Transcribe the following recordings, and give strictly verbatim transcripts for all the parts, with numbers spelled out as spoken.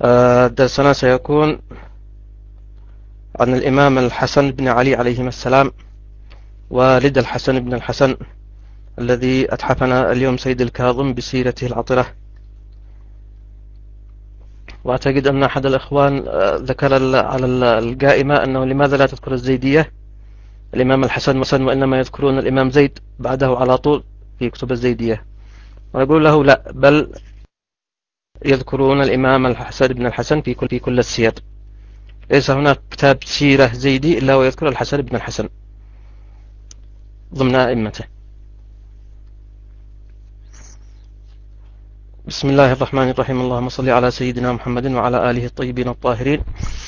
آه، درسنا سيكون عن الإمام الحسن بن علي عليهما السلام، والد الحسن بن الحسن الذي أتحفنا اليوم سيد الكاظم بسيرته العطرة. وأعتقد أن أحد الإخوان آه، ذكر على القائمة أنه لماذا لا تذكر الزيدية الإمام الحسن، وإنما يذكرون الإمام زيد بعده على طول في كتب الزيدية. ونقول له لا، بل يذكرون الإمام الحسن بن الحسن في كل في كل السير. ليس هناك كتاب سيرة زيدي إلا ويذكر الحسن بن الحسن ضمن أئمته. بسم الله الرحمن الرحيم. اللهم صل على سيدنا محمد وعلى آله الطيبين الطاهرين.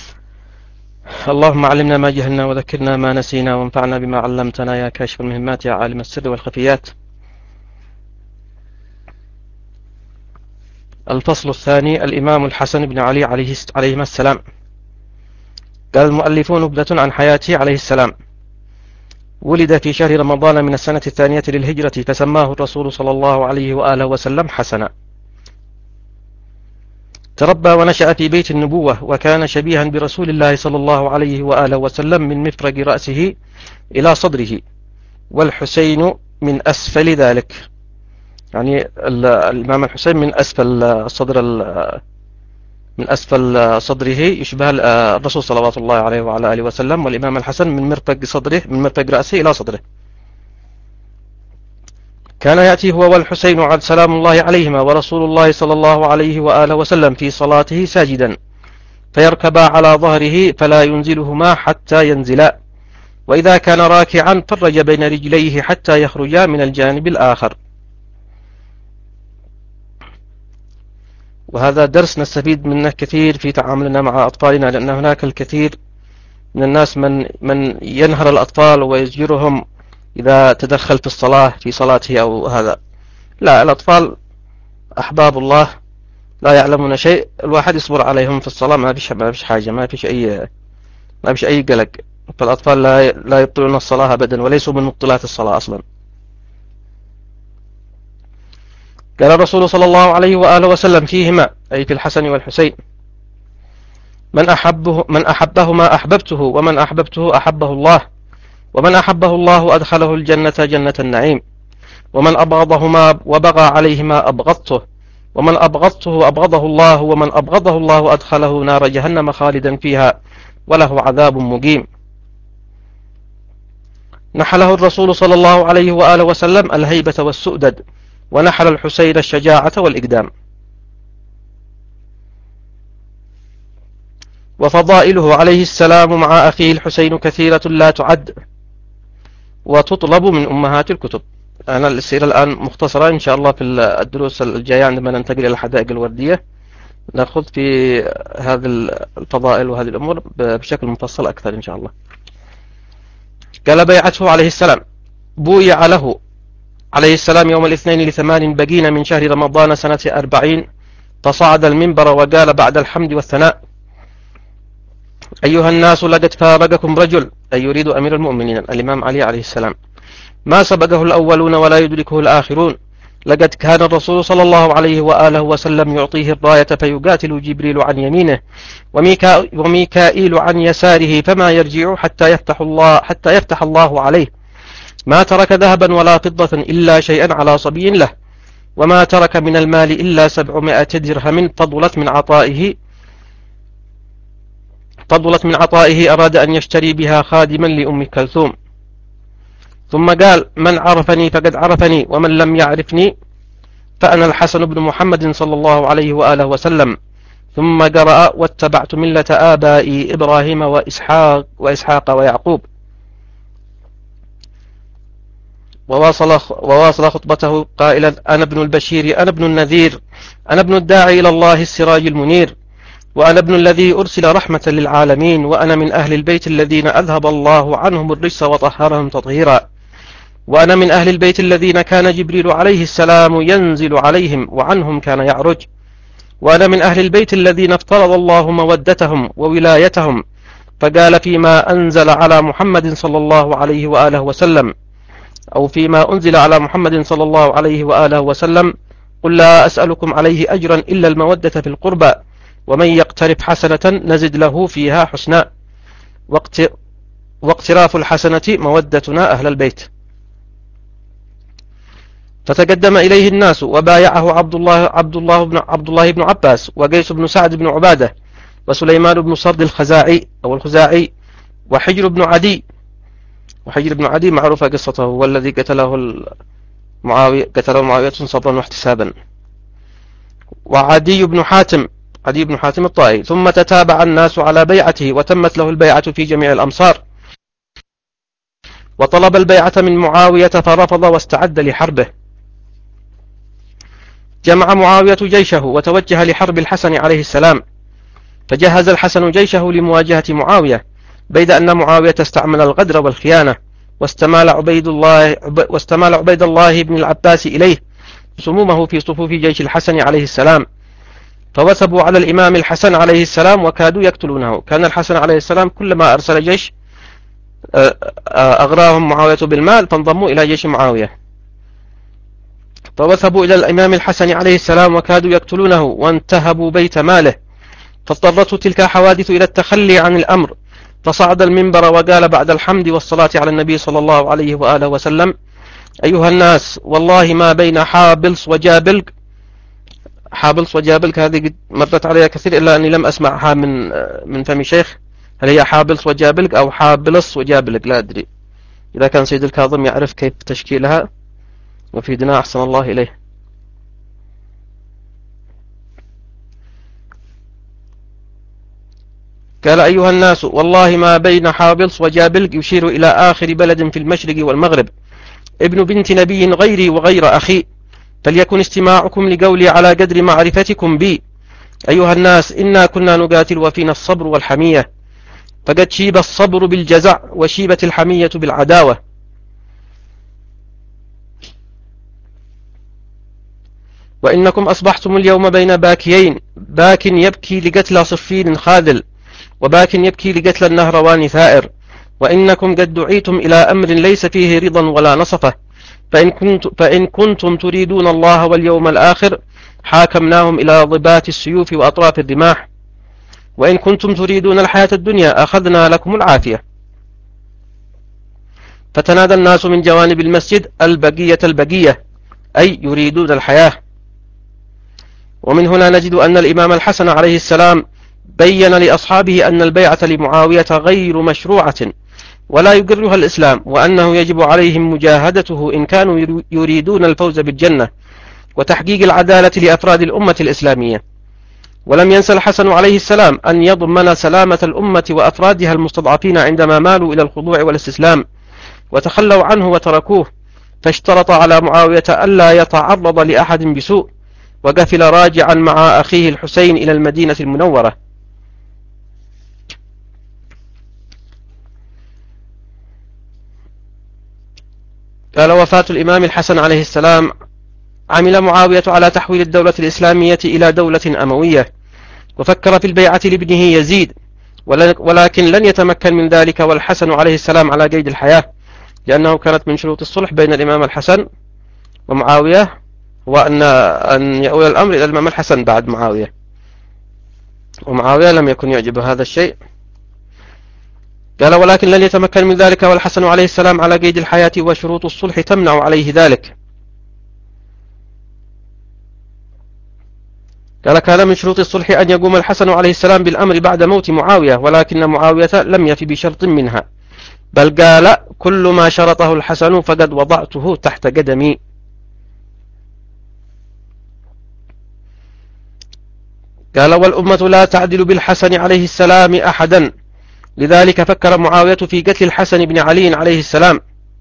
اللهم علمنا ما جهلنا وذكرنا ما نسينا وانفعنا بما علمتنا يا كاشف المهمات يا عالم السر والخفيات. الفصل الثاني: الإمام الحسن بن علي عليهما السلام. قال المؤلفون: نبذة عن حياته عليه السلام. ولد في شهر رمضان من السنة الثانية للهجرة، فسماه الرسول صلى الله عليه وآله وسلم حسنا. تربى ونشأ في بيت النبوة، وكان شبيها برسول الله صلى الله عليه وآله وسلم من مفرق رأسه إلى صدره، والحسين من أسفل ذلك، يعني الإمام الحسين من أسفل الصدر من أسفل صدره يشبه الرسول صلوات الله عليه وعلى آله وسلم، والإمام الحسن من مرفق صدره من مرفق رأسه إلى صدره. كان يأتي هو والحسين على سلام الله عليهما ورسول الله صلى الله عليه وآله وسلم في صلاته ساجدا، فيركبا على ظهره فلا ينزلهما حتى ينزلا، وإذا كان راكعا فرج بين رجليه حتى يخرجا من الجانب الآخر. وهذا درس نستفيد منه كثير في تعاملنا مع أطفالنا، لأن هناك الكثير من الناس من من ينهر الأطفال ويزجرهم إذا تدخل في الصلاة في صلاته أو هذا. لا، الأطفال أحباب الله لا يعلمون شيء، الواحد يصبر عليهم في الصلاة، ما فيش ما فيش حاجة، ما فيش أي ما فيش أي قلق. فالأطفال لا لا يبطلون الصلاة أبدا، وليسوا من مبطلات الصلاة أصلا. قال الرسول صلى الله عليه وآله وسلم فيهما، أي في الحسن والحسين: من أحبه من أحبهما أحببته، ومن أحببته أحبه الله، ومن أحبه الله أدخله الجنة جنة النعيم، ومن أبغضهما وبغى عليهما أبغضته، ومن أبغضته أبغضه الله، ومن أبغضه الله أدخله نار جهنم خالدا فيها وله عذاب مقيم. نحله الرسول صلى الله عليه وآله وسلم الهيبة والسؤدد، ونحل الحسين الشجاعة والإقدام. وفضائله عليه السلام مع أخيه الحسين كثيرة لا تعد، وتطلب من أمهات الكتب. أنا السيرة الآن مختصرة، إن شاء الله في الدروس الجاية عندما ننتقل إلى الحدائق الوردية نأخذ في هذه الفضائل وهذه الأمور بشكل مفصل أكثر إن شاء الله. قال: بيعته عليه السلام. بويع له عليه السلام يوم الاثنين لثمان بقين من شهر رمضان سنة أربعين، فصعد المنبر وقال بعد الحمد والثناء: أيها الناس، لقد فارقكم رجل، أي يريد أمير المؤمنين الإمام علي عليه السلام، ما سبقه الأولون ولا يدركه الآخرون. لقد كان الرسول صلى الله عليه وآله وسلم يعطيه الراية فيقاتل جبريل عن يمينه وميكا وميكائيل عن يساره، فما يرجع حتى يفتح الله حتى يفتح الله عليه. ما ترك ذهبا ولا فضة إلا شيئا على صبي له، وما ترك من المال إلا سبعمائة درهم فضلت من عطائه فضلت من عطائه أراد أن يشتري بها خادما لأم كلثوم. ثم قال: من عرفني فقد عرفني، ومن لم يعرفني فأنا الحسن بن محمد صلى الله عليه وآله وسلم. ثم قرأ: واتبعت ملة آبائي إبراهيم وإسحاق وإسحاق ويعقوب. وواصل وواصل خطبته قائلا: أنا ابن البشير، أنا ابن النذير، أنا ابن الداعي إلى الله السراج المنير، وأنا ابن الذي أرسل رحمة للعالمين، وأنا من أهل البيت الذين أذهب الله عنهم الرجس وطهرهم تطهيرا، وأنا من أهل البيت الذين كان جبريل عليه السلام ينزل عليهم وعنهم كان يعرج، وأنا من أهل البيت الذين افترض الله مودتهم وولايتهم، فقال فيما أنزل على محمد صلى الله عليه وآله وسلم، أو فيما أنزل على محمد صلى الله عليه وآله وسلم: قل لا أسألكم عليه أجرا إلا المودة في القربى، ومن يقترف حسنة نزد له فيها حسنا، واقتراف الحسنة مودتنا أهل البيت. فتقدم إليه الناس وبايعه عبد الله عبد الله بن عبد الله بن عباس وقيس بن سعد بن عبادة وسليمان بن صرد الخزاعي أو الخزاعي وحجر بن عدي. وحجر بن عدي معروفة قصته، هو الذي قتله معاوية قتله معاوية صبرا واحتسابا. وعدي بن حاتم عدي بن حاتم الطائي. ثم تتابع الناس على بيعته وتمت له البيعة في جميع الأمصار، وطلب البيعة من معاوية فرفض واستعد لحربه. جمع معاوية جيشه وتوجه لحرب الحسن عليه السلام، فجهز الحسن جيشه لمواجهة معاوية، بيد أن معاوية استعمل الغدر والخيانة، واستمال عبيد الله واستمال عبيد الله بن العباس إليه سمومه في صفوف جيش الحسن عليه السلام، فوثبوا على الإمام الحسن عليه السلام وكادوا يقتلونه. كان الحسن عليه السلام كلما أرسل جيش أغراهم معاوية بالمال فانضموا إلى جيش معاوية، فوثبوا إلى الإمام الحسن عليه السلام وكادوا يقتلونه وانتهبوا بيت ماله، فاضطرته تلك الحوادث إلى التخلي عن الأمر، فصعد المنبر وقال بعد الحمد والصلاة على النبي صلى الله عليه وآله وسلم: أيها الناس، والله ما بين حابلس وجابلق. حابلس وجابلق هذه مرت عليها كثير إلا أني لم أسمعها من من فم شيخ، هل هي حابلس وجابلق أو حابلس وجابلق لا أدري. إذا كان سيد الكاظم يعرف كيف تشكيلها وفيدنا أحسن الله إليه. قال: أيها الناس، والله ما بين حابلس وجابلق، يشير إلى آخر بلد في المشرق والمغرب، ابن بنت نبي غيري وغير أخي، فليكن استماعكم لقولي على قدر معرفتكم بي. أيها الناس، إنا كنا نقاتل وفينا الصبر والحمية، فقد شيب الصبر بالجزع وشيبت الحمية بالعداوة. وإنكم أصبحتم اليوم بين باكيين، باك يبكي لقتل صفين خاذل، وباك يبكي لقتل النهروان ثائر. وإنكم قد دعيتم إلى أمر ليس فيه رضا ولا نصفة، فإن, كنت فإن كنتم تريدون الله واليوم الآخر حاكمناهم إلى ضبات السيوف وأطراف الرماح، وإن كنتم تريدون الحياة الدنيا أخذنا لكم العافية. فتنادى الناس من جوانب المسجد: البقية البقية، أي يريدون الحياة. ومن هنا نجد أن الإمام الحسن عليه السلام بين لأصحابه أن البيعة لمعاوية غير مشروعة ولا يقرها الإسلام، وأنه يجب عليهم مجاهدته إن كانوا يريدون الفوز بالجنة وتحقيق العدالة لأفراد الأمة الإسلامية. ولم ينسى الحسن عليه السلام أن يضمن سلامة الأمة وأفرادها المستضعفين عندما مالوا إلى الخضوع والاستسلام وتخلوا عنه وتركوه، فاشترط على معاوية ألا يتعرض لأحد بسوء، وقفل راجعا مع أخيه الحسين إلى المدينة المنورة. قال: وفاة الإمام الحسن عليه السلام عمل معاوية على تحويل الدولة الإسلامية إلى دولة أموية، وفكر في البيعة لابنه يزيد، ولكن لن يتمكن من ذلك والحسن عليه السلام على قيد الحياة، لأنه كانت من شروط الصلح بين الإمام الحسن ومعاوية وأن أن يؤول الأمر إلى الإمام الحسن بعد معاوية، ومعاوية لم يكن يعجب هذا الشيء. قال: ولكن لن يتمكن من ذلك والحسن عليه السلام على قيد الحياة وشروط الصلح تمنع عليه ذلك. قال: كان من شروط الصلح أن يقوم الحسن عليه السلام بالأمر بعد موت معاوية، ولكن معاوية لم يفي بشرط منها، بل قال: كل ما شرطه الحسن فقد وضعته تحت قدمي. قال: والأمة لا تعدل بالحسن عليه السلام أحدا، لذلك فكر معاوية في قتل الحسن بن علي عليه السلام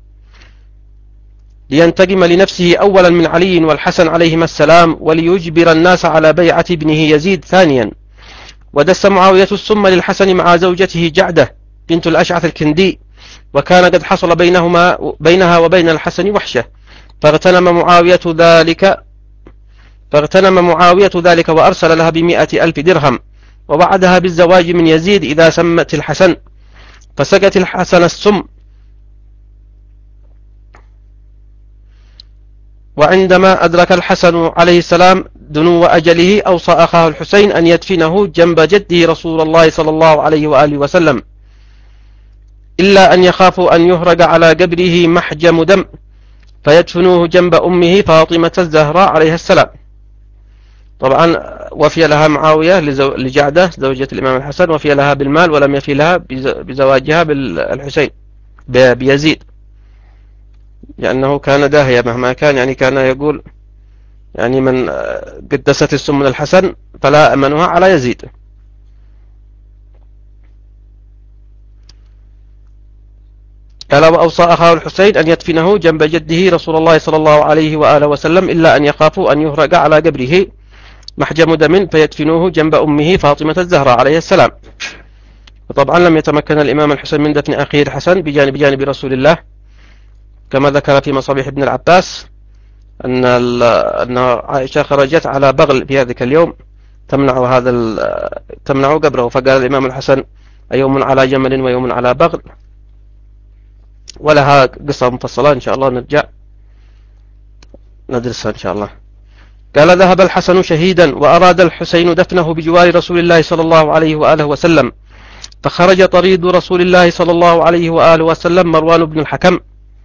لينتقم لنفسه أولا من علي والحسن عليهما السلام، وليجبر الناس على بيعة ابنه يزيد ثانيا. ودس معاوية السم للحسن مع زوجته جعدة بنت الأشعث الكندي، وكان قد حصل بينهما بينها وبين الحسن وحشة، فاغتنم معاوية ذلك فاغتنم معاوية ذلك وأرسل لها بمئة ألف درهم، ووعدها بالزواج من يزيد إذا سمت الحسن، فسقت الحسن السم. وعندما أدرك الحسن عليه السلام دنو أجله أوصى أخاه الحسين أن يدفنه جنب جده رسول الله صلى الله عليه وآله وسلم إلا أن يخافوا أن يهرج على قبره محجم دم فيدفنوه جنب أمه فاطمة الزهراء عليها السلام. طبعا وفي لها معاوية لجعدة زوجة الإمام الحسن، وفي لها بالمال ولم يفي لها بزواجها بالحسين بيزيد، لأنه كان داهية مهما كان، يعني كان يقول يعني من قدست السم من الحسن فلا أمنها على يزيد. قال وأوصى أخاه الحسين أن يدفنه جنب جده رسول الله صلى الله عليه وآله وسلم إلا أن يخافوا أن يهرج على قبره محجم دم فيدفنوه جنب أمه فاطمة الزهراء عليه السلام. وطبعا لم يتمكن الإمام الحسين من دفن أخيه الحسن بجانب جانب رسول الله، كما ذكر في مصابيح ابن العباس أن أن عائشة خرجت على بغل في ذلك اليوم تمنع هذا تمنع قبره، فقال الإمام الحسن أيوم على جمل ويوم على بغل، ولها قصة مفصلة إن شاء الله نرجع ندرسها إن شاء الله. قال ذهب الحسن شهيدا وأراد الحسين دفنه بجوار رسول الله صلى الله عليه وآله وسلم، فخرج طريد رسول الله صلى الله عليه وآله وسلم مروان بن الحكم.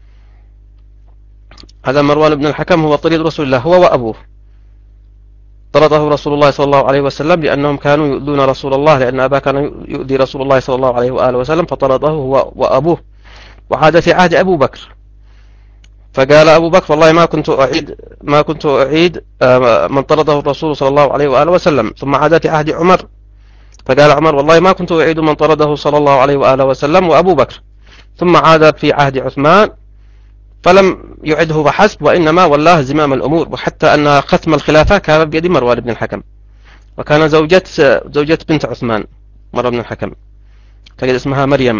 هذا مروان بن الحكم هو طريد رسول الله هو وأبوه، طرده رسول الله صلى الله عليه وسلم لأنهم كانوا يؤذون رسول الله، لأن أباه كان يؤذي رسول الله صلى الله عليه وآله وسلم فطرده هو وأبوه، وعاد في عهد أبو بكر. فقال أبو بكر والله ما كنت أعيد ما كنت أعيد من طرده الرسول صلى الله عليه وآله وسلم. ثم عاد في عهد عمر، فقال عمر والله ما كنت أعيد من طرده صلى الله عليه وآله وسلم وأبو بكر. ثم عاد في عهد عثمان فلم يعده فحسب، وإنما والله زمام الأمور، وحتى أن ختم الخلافة كان بيد مروان بن الحكم، وكان زوجة زوجة بنت عثمان مروان بن الحكم تجد اسمها مريم.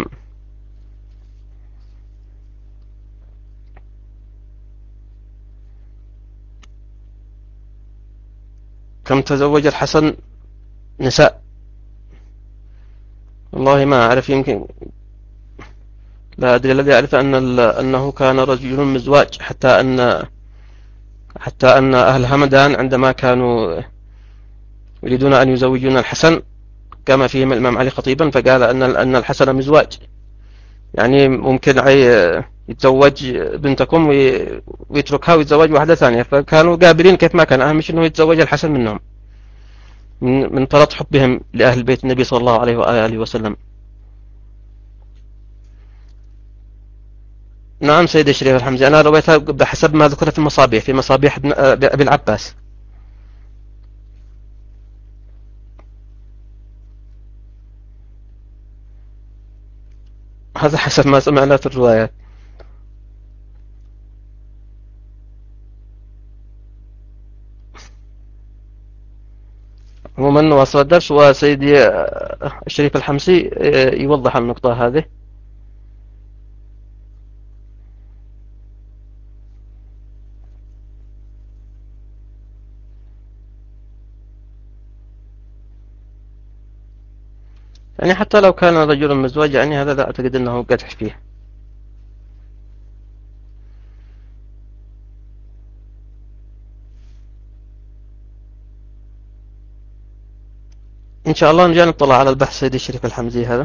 كم تزوج الحسن نساء؟ والله ما أعرف، يمكن لا أدري. الذي أعرف أن أنه كان رجل مزواج، حتى أن حتى أن أهل همدان عندما كانوا يريدون أن يزوجون الحسن كما فيهم الإمام علي خطيبا، فقال أن أن الحسن مزواج، يعني ممكن يتزوج بنتكم ويتركها ويتزوج واحدة ثانية. فكانوا قابلين كيف ما كان، أهم شيء أنه يتزوج الحسن منهم من من فرط حبهم لأهل بيت النبي صلى الله عليه وآله وسلم. نعم سيد الشريف الحمزي، أنا رويتها بحسب ما ذكر في المصابيح في مصابيح أبي العباس. هذا حسب ما سمعنا في الروايات. عموما واصل الدرس، وسيدي الشريف الحمزي يوضح النقطة هذه. يعني حتى لو كان رجل مزواج، يعني هذا لا أعتقد أنه قدح فيه. إن شاء الله نرجع نطلع على البحث سيدي الشريف الحمزي هذا.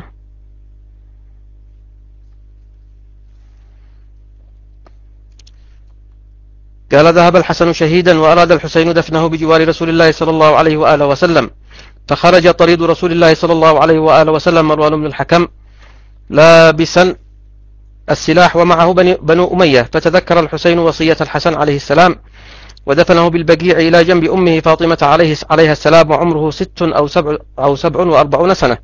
قال ذهب الحسن شهيدا وأراد الحسين دفنه بجوار رسول الله صلى الله عليه وآله وسلم، فخرج طريد رسول الله صلى الله عليه وآله وسلم مروان بن الحكم لابسا السلاح ومعه بنو أمية، فتذكر الحسين وصية الحسن عليه السلام ودفنه بالبقيع إلى جنب أمه فاطمة عليه عليها السلام، وعمره ست أو سبع أو سبع وأربعون سنة.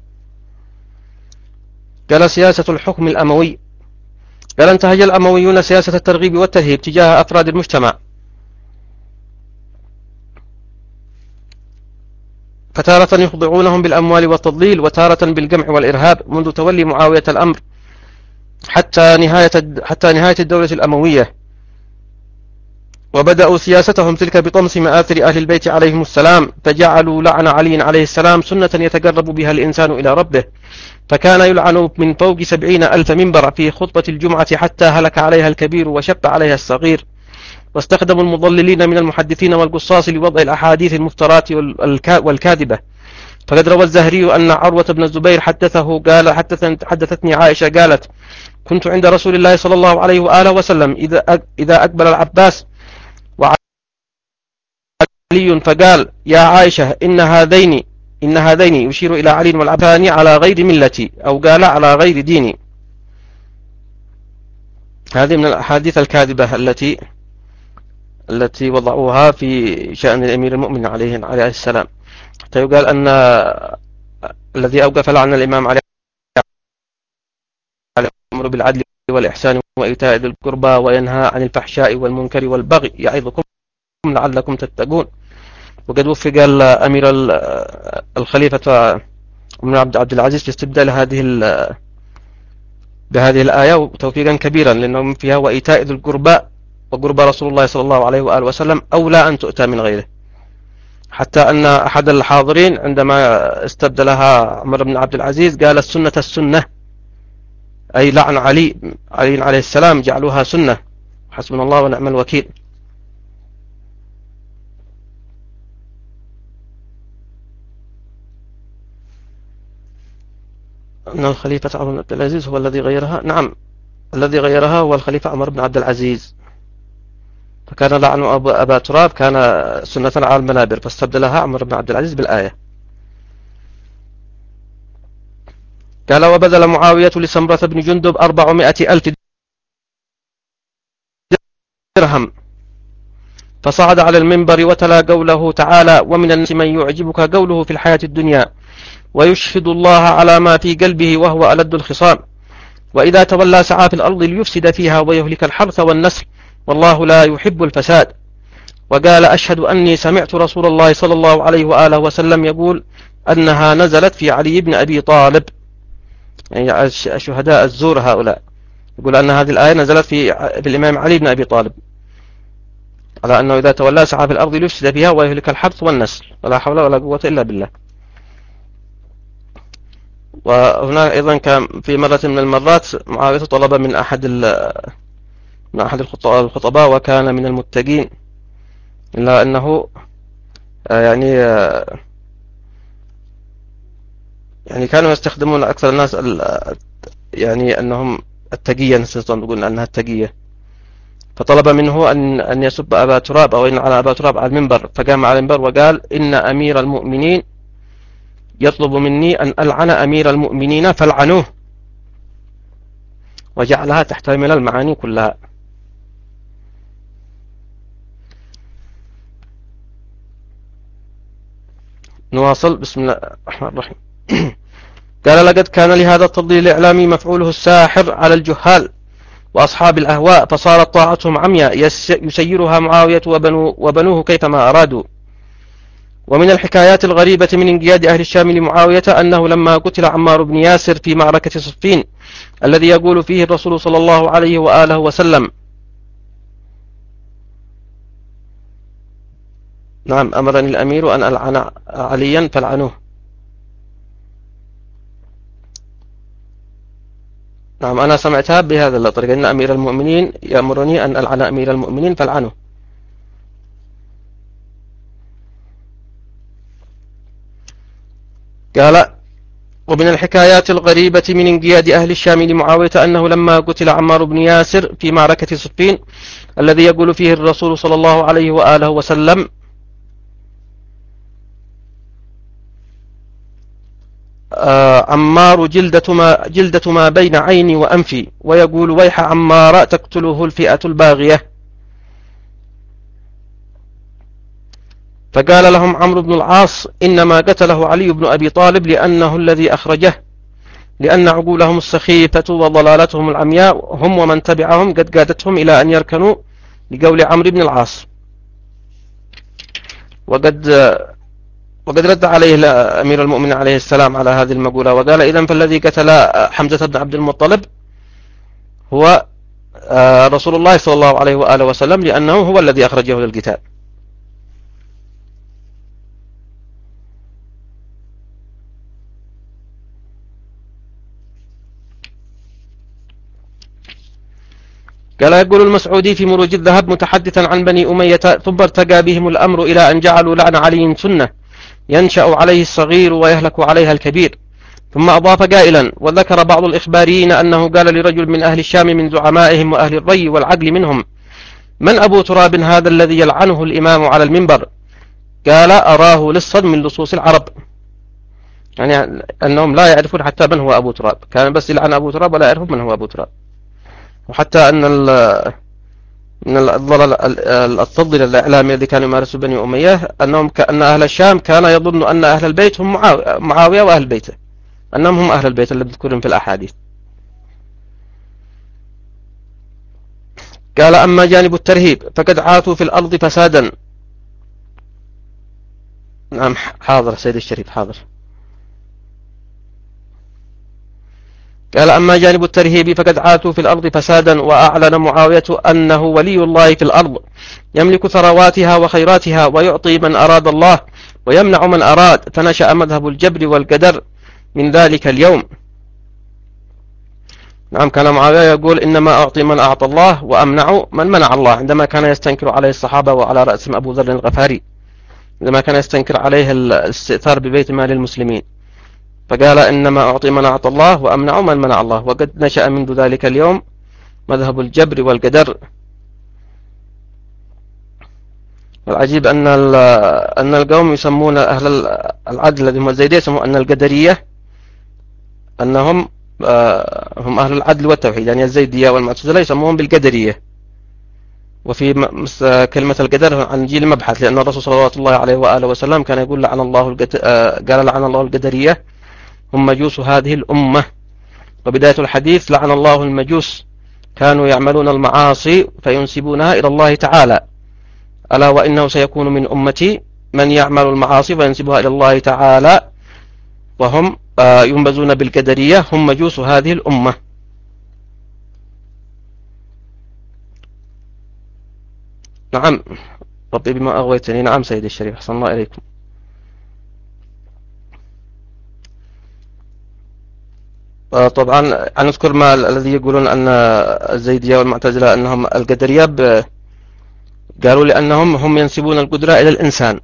قال سياسة الحكم الأموي. قال انتهج الأمويون سياسة الترغيب والترهيب تجاه أفراد المجتمع، فتارة يخضعونهم بالأموال والتضليل، وتارة بالجمع والإرهاب، منذ تولي معاوية الأمر حتى نهاية حتى نهاية الدولة الأموية. وبدأوا سياستهم تلك بطمس مآثر أهل البيت عليهم السلام، فجعلوا لعن علي عليه السلام سنة يتقرب بها الإنسان إلى ربه، فكان يلعن من فوق سبعين ألف منبر في خطبة الجمعة حتى هلك عليها الكبير وشب عليها الصغير، واستخدموا المضللين من المحدثين والقصاص لوضع الأحاديث المفترات والكاذبة. فقد روى الزهري أن عروة بن الزبير حدثه قال حدثتني عائشة قالت كنت عند رسول الله صلى الله عليه وآله وسلم إذا أقبل العباس وعلي فقال يا عائشة إن هذين إن هذين يشير إلى علي والعبان على غير ملتي، أو قال على غير ديني. هذه من الأحاديث الكاذبة التي التي وضعوها في شأن الأمير المؤمن عليه عليه السلام، حتى يقال أن الذي أوقف لعن الإمام علي الأمر بالعدل والإحسان وإيتاء ذي القربى وينهى عن الفحشاء والمنكر والبغي يعظكم لعلكم تتقون. وقد وفق أمير الخليفة بن عبد العزيز في استبدال هذه بهذه الآية توفيقا كبيرا، لأنه فيها وإيتاء ذي القربى وقربى رسول الله صلى الله عليه وآله وسلم أولى أن تؤتى من غيره، حتى أن أحد الحاضرين عندما استبدلها عمر بن عبد العزيز قال السنة السنة، أي لعن علي علي عليه السلام جعلوها سنة، حسبنا الله ونعم الوكيل. أن الخليفة عمر بن عبد العزيز هو الذي غيرها. نعم، الذي غيرها هو الخليفة عمر بن عبد العزيز، فكان لعن أبا تراب كان سنة على المنابر، فاستبدلها عمر بن عبد العزيز بالآية. قال وبذل معاوية لسمرة بن جندب أربعمائة ألف درهم، فصعد على المنبر وتلا قوله تعالى ومن الناس من يعجبك قوله في الحياة الدنيا ويشهد الله على ما في قلبه وهو ألد الخصام، وإذا تولى سعى في الأرض ليفسد فيها ويهلك الحرث والنسل والله لا يحب الفساد. وقال أشهد أني سمعت رسول الله صلى الله عليه وآله وسلم يقول أنها نزلت في علي بن أبي طالب، يعني شهداء الزور هؤلاء، يقول أن هذه الآية نزلت في, في الإمام علي بن أبي طالب على أنه إذا تولى سعى في الأرض ليفسد فيها ويهلك الحرث والنسل ولا حول ولا قوة إلا بالله. وهنا أيضا كان في مرة من المرات معاوية طلب من أحد من أحد الخطباء وكان من المتقين، إلا أنه يعني يعني كانوا يستخدمون أكثر الناس يعني أنهم التقية، نستطيع نقول أنها التقية، فطلب منه أن أن يسب أبا تراب أو إن على أبا تراب على المنبر، فقام على المنبر وقال إن أمير المؤمنين يطلب مني أن ألعن أمير المؤمنين فالعنوه، وجعلها تحتمل المعاني كلها. نواصل. بسم الله الرحمن الرحيم. قال لقد كان لهذا التضليل الإعلامي مفعوله الساحر على الجهال وأصحاب الأهواء، فصارت طاعتهم عمياء يسيرها معاوية وبنو وبنوه كيفما أرادوا. ومن الحكايات الغريبة من انقياد أهل الشام لمعاوية أنه لما قتل عمار بن ياسر في معركة صفين الذي يقول فيه الرسول صلى الله عليه وآله وسلم نعم أمرني الأمير أن ألعن عليا فالعنوه. نعم أنا سمعتها بهذا الطريقة، إن أمير المؤمنين يأمرني أن ألعن أمير المؤمنين فالعنوه. قال ومن الحكايات الغريبة من انقياد أهل الشام لمعاوية أنه لما قتل عمار بن ياسر في معركة صفين الذي يقول فيه الرسول صلى الله عليه وآله وسلم آه عمار جلدة ما, جلدة ما بين عيني وأنفي، ويقول ويح عمار تقتله الفئة الباغية. فقال لهم عمرو بن العاص إنما قتله علي بن أبي طالب لأنه الذي أخرجه، لأن عقولهم السخيفة وضلالتهم العمياء هم ومن تبعهم قد قادتهم إلى أن يركنوا لقول عمرو بن العاص. وقد وقد رد عليه أمير المؤمنين عليه السلام على هذه المقولة وقال إذن فالذي قتل حمزة بن عبد المطلب هو رسول الله صلى الله عليه وآله وسلم، لأنه هو الذي أخرجه للقتال. قال يقول المسعودي في مروج الذهب متحدثا عن بني أمية ثم ارتقى بهم الأمر إلى أن جعلوا لعن علي سنة ينشأ عليه الصغير ويهلك عليها الكبير. ثم أضاف قائلا: وذكر بعض الإخباريين أنه قال لرجل من أهل الشام من زعمائهم وأهل الري والعدل منهم: من أبو تراب هذا الذي يلعنه الإمام على المنبر؟ قال: أراه لصا من لصوص العرب، يعني أنهم لا يعرفون حتى من هو أبو تراب، كان بس يلعن أبو تراب ولا يعرفون من هو أبو تراب. وحتى أن من التضليل الإعلامي الذي كان يمارسه بني أمية أنهم كأن أهل الشام كان يظن أن أهل البيت هم معاوية وأهل بيته، أنهم هم أهل البيت اللي بذكرهم في الأحاديث. قال: أما جانب الترهيب فقد عاثوا في الأرض فسادا. نعم حاضر سيد الشريف حاضر. قال: أما جانب الترهيب فقد عاثوا في الأرض فسادا، وأعلن معاوية أنه ولي الله في الأرض يملك ثرواتها وخيراتها ويعطي من أراد الله ويمنع من أراد، فنشأ مذهب الجبر والقدر من ذلك اليوم. نعم كان معاوية يقول: إنما أعطي من أعطى الله وأمنع من منع الله، عندما كان يستنكر عليه الصحابة وعلى رأسهم أبو ذر الغفاري، عندما كان يستنكر عليه الاستئثار ببيت مال المسلمين، فقال: إنما أعطي من أعطى الله وأمنع من منع الله. وقد نشأ منذ ذلك اليوم مذهب الجبر والقدر. والعجيب أن أن القوم يسمون أهل العدل الذي هم الزيدية يسمون أن القدرية أنهم هم أهل العدل والتوحيد، يعني الزيدية والمعتزلة يسموهم بالقدرية. وفي كلمة القدر عن جيل مبحث، لأن الرسول صلى الله عليه وآله وسلم كان يقول: لعن الله قال لعن الله القدرية هم مجوس هذه الأمة. وبداية الحديث: لعن الله المجوس كانوا يعملون المعاصي فينسبونها إلى الله تعالى، ألا وإنه سيكون من أمتي من يعمل المعاصي فينسبها إلى الله تعالى وهم ينبذون بالقدرية هم مجوس هذه الأمة. نعم ربي بما أغويتني. نعم سيدي الشريف أحسن الله إليكم. طبعا أنا أذكر ما الذي يقولون أن الزيدية والمعتزلة أنهم القدرية قالوا لأنهم هم ينسبون القدرة إلى الإنسان،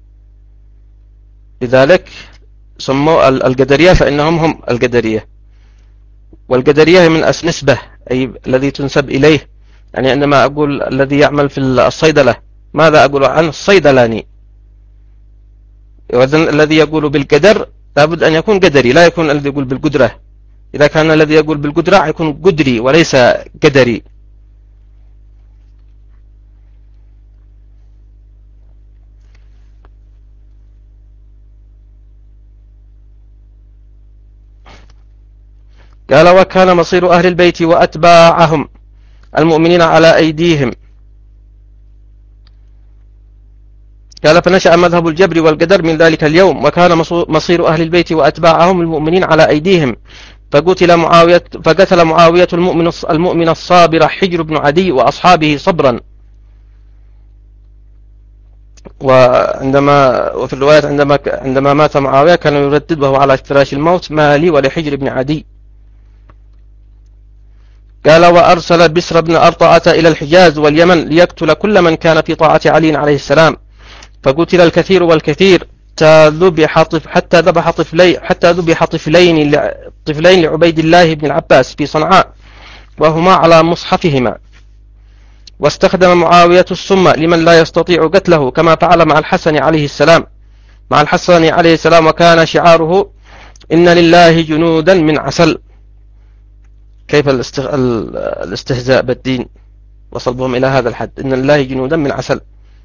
لذلك سموا القدرية فإنهم هم القدرية. والقدرية من أصل نسبة، أي الذي تنسب إليه، يعني عندما أقول الذي يعمل في الصيدلة ماذا أقول عنه؟ الصيدلاني. وإذن الذي يقول بالقدر لابد أن يكون قدري، لا يكون الذي يقول بالقدرة. إذا كان الذي يقول بالقدرة يكون قدري وليس قدري. قال: وكان مصير أهل البيت وأتباعهم المؤمنين على أيديهم. قال: فنشأ مذهب الجبر والقدر من ذلك اليوم، وكان مصير أهل البيت وأتباعهم المؤمنين على أيديهم. فقتل معاوية فقتل معاوية المؤمن المؤمن الصابر حجر بن عدي وأصحابه صبرا. وعندما وفي الرواية عندما عندما مات معاوية كان يردد وهو على فراش الموت: ما لي ولحجر بن عدي. قال: وأرسل بسر بن أرطعة إلى الحجاز واليمن ليقتل كل من كان في طاعة علي عليه السلام، فقتل الكثير والكثير حتى ذبح طفلين حتى ذبح طفلين طفلين لعبيد الله بن العباس في صنعاء وهما على مصحفهما. واستخدم معاوية السم لمن لا يستطيع قتله، كما فعل مع الحسن عليه السلام مع الحسن عليه السلام وكان شعاره: إن لله جنودا من عسل. كيف الاستهزاء بالدين وصل بهم إلى هذا الحد، إن لله جنودا من عسل.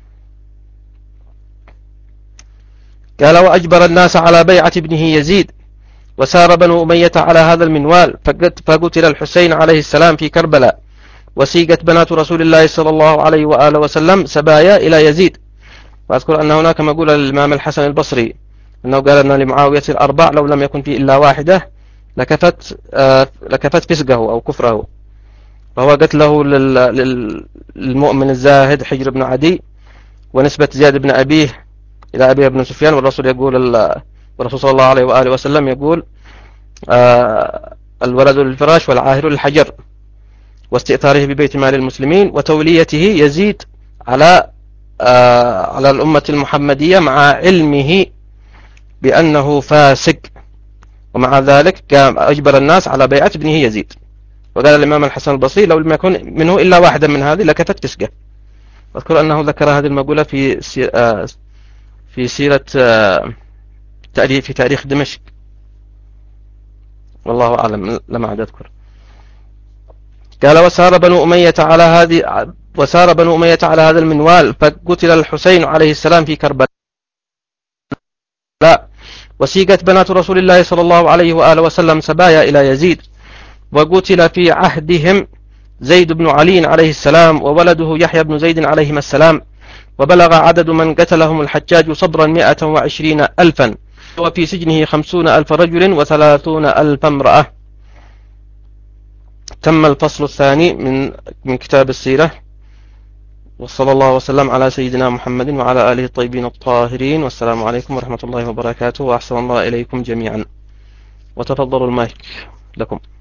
قال: وأجبر الناس على بيعة ابنه يزيد، وسار بنو أمية على هذا المنوال، فقتل الحسين عليه السلام في كربلاء، وسيقت بنات رسول الله صلى الله عليه وآله وسلم سبايا إلى يزيد. وأذكر أن هناك ما قول الإمام الحسن البصري أنه قال أن لمعاوية الأربع لو لم يكن فيه إلا واحدة لكفت آه لكفت فسقه أو كفره، وهو قتله للمؤمن الزاهد حجر بن عدي، ونسبة زياد بن أبيه إلى أبيه بن سفيان. والرسول يقول والرسول صلى الله عليه وآله وسلم يقول: آه الولد للفراش والعاهر للحجر. واستئثاره ببيت مال المسلمين وتوليته يزيد على آه على الأمة المحمدية مع علمه بأنه فاسق، ومع ذلك قام أجبر الناس على بيعة ابنه يزيد. وقال الإمام الحسن البصري لو لم يكن منه إلا واحدا من هذه لكفت فسقه. أذكر أنه ذكر هذه المقولة في سير آه في سيرة آه في تاريخ دمشق، والله أعلم لم أعد أذكر. قال وسار بنو أمية على هذه وسار بنو أمية على هذا المنوال، فقتل الحسين عليه السلام في كربلاء، وسيقت بنات رسول الله صلى الله عليه وآله وسلم سبايا إلى يزيد، وقتل في عهدهم زيد بن علي عليه السلام وولده يحيى بن زيد عليهما السلام، وبلغ عدد من قتلهم الحجاج صبرا مئة وعشرين ألفا، وفي سجنه خمسون ألف رجل وثلاثون ألف امرأة. تم الفصل الثاني من من كتاب السيرة، وصلى الله وسلم على سيدنا محمد وعلى آله الطيبين الطاهرين، والسلام عليكم ورحمة الله وبركاته، وأحسن الله إليكم جميعا. وتفضلوا المايك لكم.